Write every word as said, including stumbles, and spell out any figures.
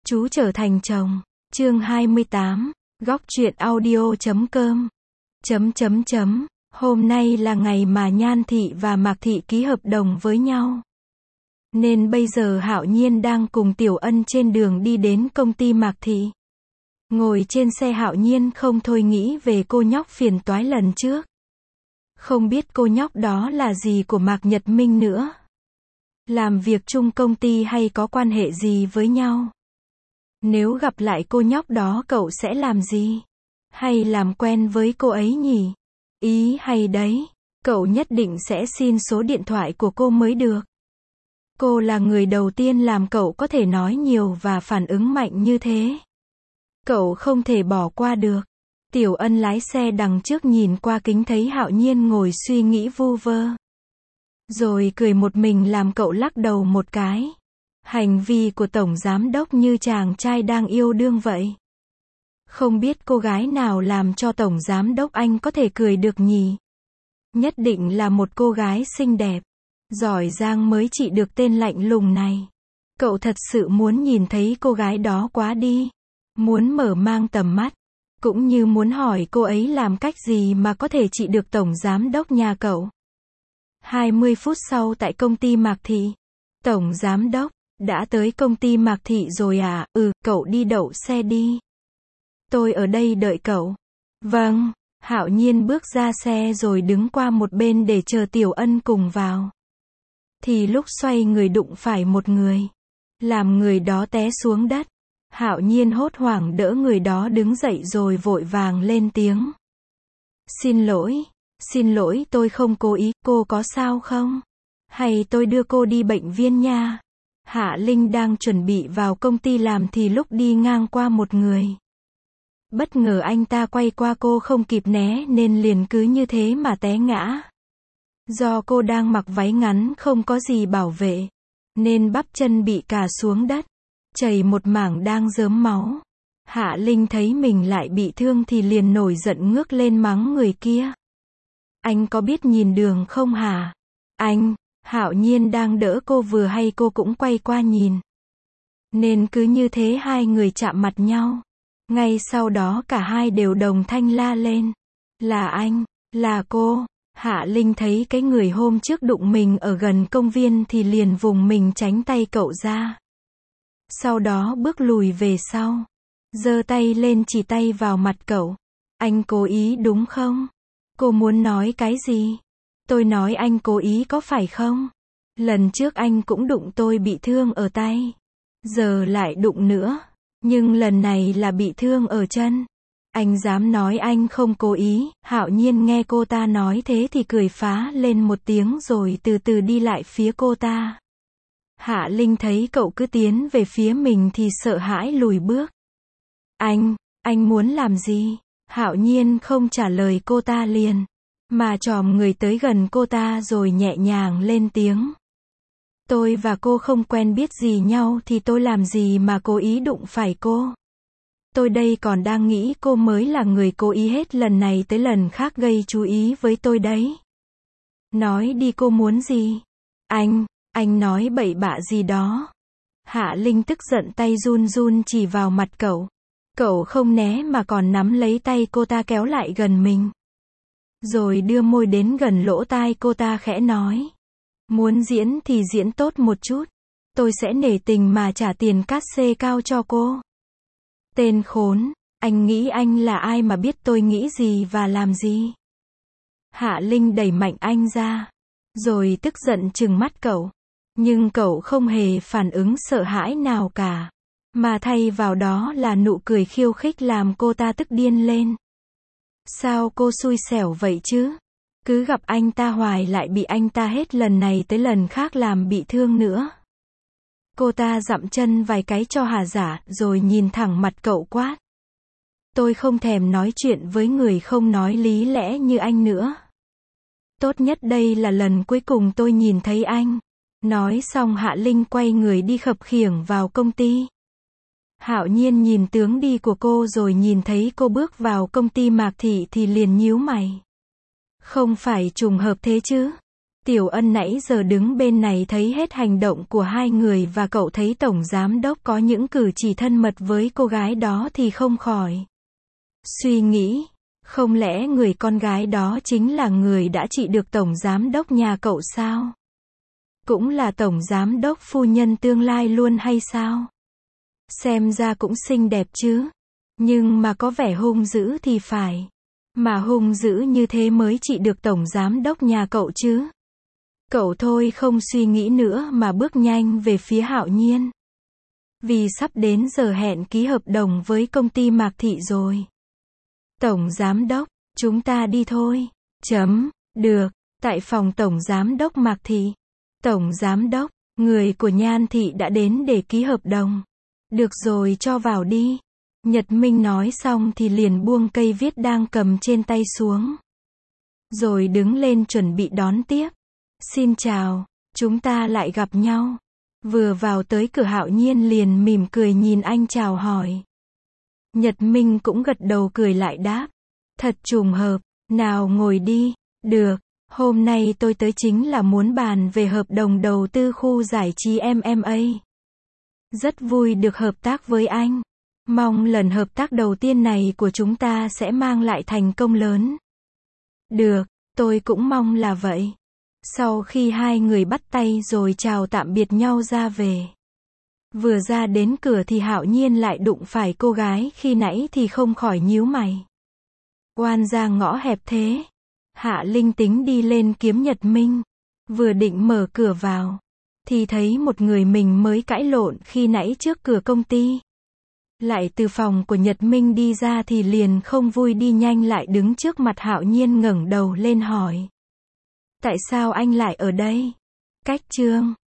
Chú trở thành chồng. Chương hai mươi tám. Góc truyện audio chấm com. Chấm chấm chấm. Hôm nay là ngày mà Nhan Thị và Mạc Thị ký hợp đồng với nhau. Nên bây giờ Hạo Nhiên đang cùng Tiểu Ân trên đường đi đến công ty Mạc Thị. Ngồi trên xe Hạo Nhiên không thôi nghĩ về cô nhóc phiền toái lần trước. Không biết cô nhóc đó là gì của Mạc Nhật Minh nữa. Làm việc chung công ty hay có quan hệ gì với nhau? Nếu gặp lại cô nhóc đó cậu sẽ làm gì? Hay làm quen với cô ấy nhỉ? Ý hay đấy, cậu nhất định sẽ xin số điện thoại của cô mới được. Cô là người đầu tiên làm cậu có thể nói nhiều và phản ứng mạnh như thế. Cậu không thể bỏ qua được. Tiểu Ân lái xe đằng trước nhìn qua kính thấy Hạo Nhiên ngồi suy nghĩ vu vơ. Rồi cười một mình làm cậu lắc đầu một cái. Hành vi của tổng giám đốc như chàng trai đang yêu đương vậy. Không biết cô gái nào làm cho tổng giám đốc anh có thể cười được nhỉ? Nhất định là một cô gái xinh đẹp, giỏi giang mới trị được tên lạnh lùng này. Cậu thật sự muốn nhìn thấy cô gái đó quá đi. Muốn mở mang tầm mắt. Cũng như muốn hỏi cô ấy làm cách gì mà có thể trị được tổng giám đốc nhà cậu. hai mươi phút sau tại công ty Mạc Thị. Tổng giám đốc, đã tới công ty Mạc Thị rồi à? Ừ, cậu đi đậu xe đi. Tôi ở đây đợi cậu. Vâng, Hạo Nhiên bước ra xe rồi đứng qua một bên để chờ Tiểu Ân cùng vào. Thì lúc xoay người đụng phải một người. Làm người đó té xuống đất. Hạo Nhiên hốt hoảng đỡ người đó đứng dậy rồi vội vàng lên tiếng. Xin lỗi, xin lỗi tôi không cố ý, cô có sao không? Hay tôi đưa cô đi bệnh viện nha? Hạ Linh đang chuẩn bị vào công ty làm thì lúc đi ngang qua một người. Bất ngờ anh ta quay qua cô không kịp né nên liền cứ như thế mà té ngã. Do cô đang mặc váy ngắn không có gì bảo vệ, nên bắp chân bị cà xuống đất, chảy một mảng đang rớm máu. Hạ Linh thấy mình lại bị thương thì liền nổi giận ngước lên mắng người kia. Anh có biết nhìn đường không hả? Anh, Hạo Nhiên đang đỡ cô vừa hay cô cũng quay qua nhìn. Nên cứ như thế hai người chạm mặt nhau. Ngay sau đó cả hai đều đồng thanh la lên. Là anh, là cô. Hạ Linh thấy cái người hôm trước đụng mình ở gần công viên thì liền vùng mình tránh tay cậu ra. Sau đó bước lùi về sau. Giơ tay lên chỉ tay vào mặt cậu. Anh cố ý đúng không? Cô muốn nói cái gì? Tôi nói anh cố ý có phải không? Lần trước anh cũng đụng tôi bị thương ở tay. Giờ lại đụng nữa. Nhưng lần này là bị thương ở chân. Anh dám nói anh không cố ý. Hạo Nhiên nghe cô ta nói thế thì cười phá lên một tiếng rồi từ từ đi lại phía cô ta. Hạ Linh thấy cậu cứ tiến về phía mình thì sợ hãi lùi bước. Anh, anh muốn làm gì? Hạo Nhiên không trả lời cô ta liền, mà chòm người tới gần cô ta rồi nhẹ nhàng lên tiếng. Tôi và cô không quen biết gì nhau thì tôi làm gì mà cố ý đụng phải cô. Tôi đây còn đang nghĩ cô mới là người cố ý hết lần này tới lần khác gây chú ý với tôi đấy. Nói đi cô muốn gì? Anh, anh nói bậy bạ gì đó. Hạ Linh tức giận tay run run chỉ vào mặt cậu. Cậu không né mà còn nắm lấy tay cô ta kéo lại gần mình. Rồi đưa môi đến gần lỗ tai cô ta khẽ nói. Muốn diễn thì diễn tốt một chút. Tôi sẽ nể tình mà trả tiền cát xê cao cho cô. Tên khốn, anh nghĩ anh là ai mà biết tôi nghĩ gì và làm gì? Hạ Linh đẩy mạnh anh ra. Rồi tức giận trừng mắt cậu. Nhưng cậu không hề phản ứng sợ hãi nào cả. Mà thay vào đó là nụ cười khiêu khích làm cô ta tức điên lên. Sao cô xui xẻo vậy chứ? Cứ gặp anh ta hoài lại bị anh ta hết lần này tới lần khác làm bị thương nữa. Cô ta dậm chân vài cái cho hà giả rồi nhìn thẳng mặt cậu quát. Tôi không thèm nói chuyện với người không nói lý lẽ như anh nữa. Tốt nhất đây là lần cuối cùng tôi nhìn thấy anh. Nói xong Hạ Linh quay người đi khập khiễng vào công ty. Hạo Nhiên nhìn tướng đi của cô rồi nhìn thấy cô bước vào công ty Mạc Thị thì liền nhíu mày. Không phải trùng hợp thế chứ? Tiểu Ân nãy giờ đứng bên này thấy hết hành động của hai người và cậu thấy Tổng Giám Đốc có những cử chỉ thân mật với cô gái đó thì không khỏi suy nghĩ, không lẽ người con gái đó chính là người đã trị được Tổng Giám Đốc nhà cậu sao? Cũng là Tổng Giám Đốc phu nhân tương lai luôn hay sao? Xem ra cũng xinh đẹp chứ. Nhưng mà có vẻ hung dữ thì phải. Mà hung dữ như thế mới trị được Tổng Giám Đốc nhà cậu chứ. Cậu thôi không suy nghĩ nữa mà bước nhanh về phía Hạo Nhiên. Vì sắp đến giờ hẹn ký hợp đồng với công ty Mạc Thị rồi. Tổng Giám Đốc, chúng ta đi thôi. Chấm, được, tại phòng Tổng Giám Đốc Mạc Thị. Tổng Giám Đốc, người của Nhan Thị đã đến để ký hợp đồng. Được rồi, cho vào đi. Nhật Minh nói xong thì liền buông cây viết đang cầm trên tay xuống. Rồi đứng lên chuẩn bị đón tiếp. Xin chào, chúng ta lại gặp nhau. Vừa vào tới cửa Hạo Nhiên liền mỉm cười nhìn anh chào hỏi. Nhật Minh cũng gật đầu cười lại đáp. Thật trùng hợp, nào ngồi đi. Được, hôm nay tôi tới chính là muốn bàn về hợp đồng đầu tư khu giải trí em em a. Rất vui được hợp tác với anh. Mong lần hợp tác đầu tiên này của chúng ta sẽ mang lại thành công lớn. Được, tôi cũng mong là vậy. Sau khi hai người bắt tay rồi chào tạm biệt nhau ra về. Vừa ra đến cửa thì Hạo Nhiên lại đụng phải cô gái khi nãy thì không khỏi nhíu mày. Oan ra ngõ hẹp thế. Hạ Linh tính đi lên kiếm Nhật Minh. Vừa định mở cửa vào. Thì thấy một người mình mới cãi lộn khi nãy trước cửa công ty. Lại từ phòng của Nhật Minh đi ra thì liền không vui đi nhanh lại đứng trước mặt Hạo Nhiên ngẩng đầu lên hỏi. Tại sao anh lại ở đây? Cách Trương,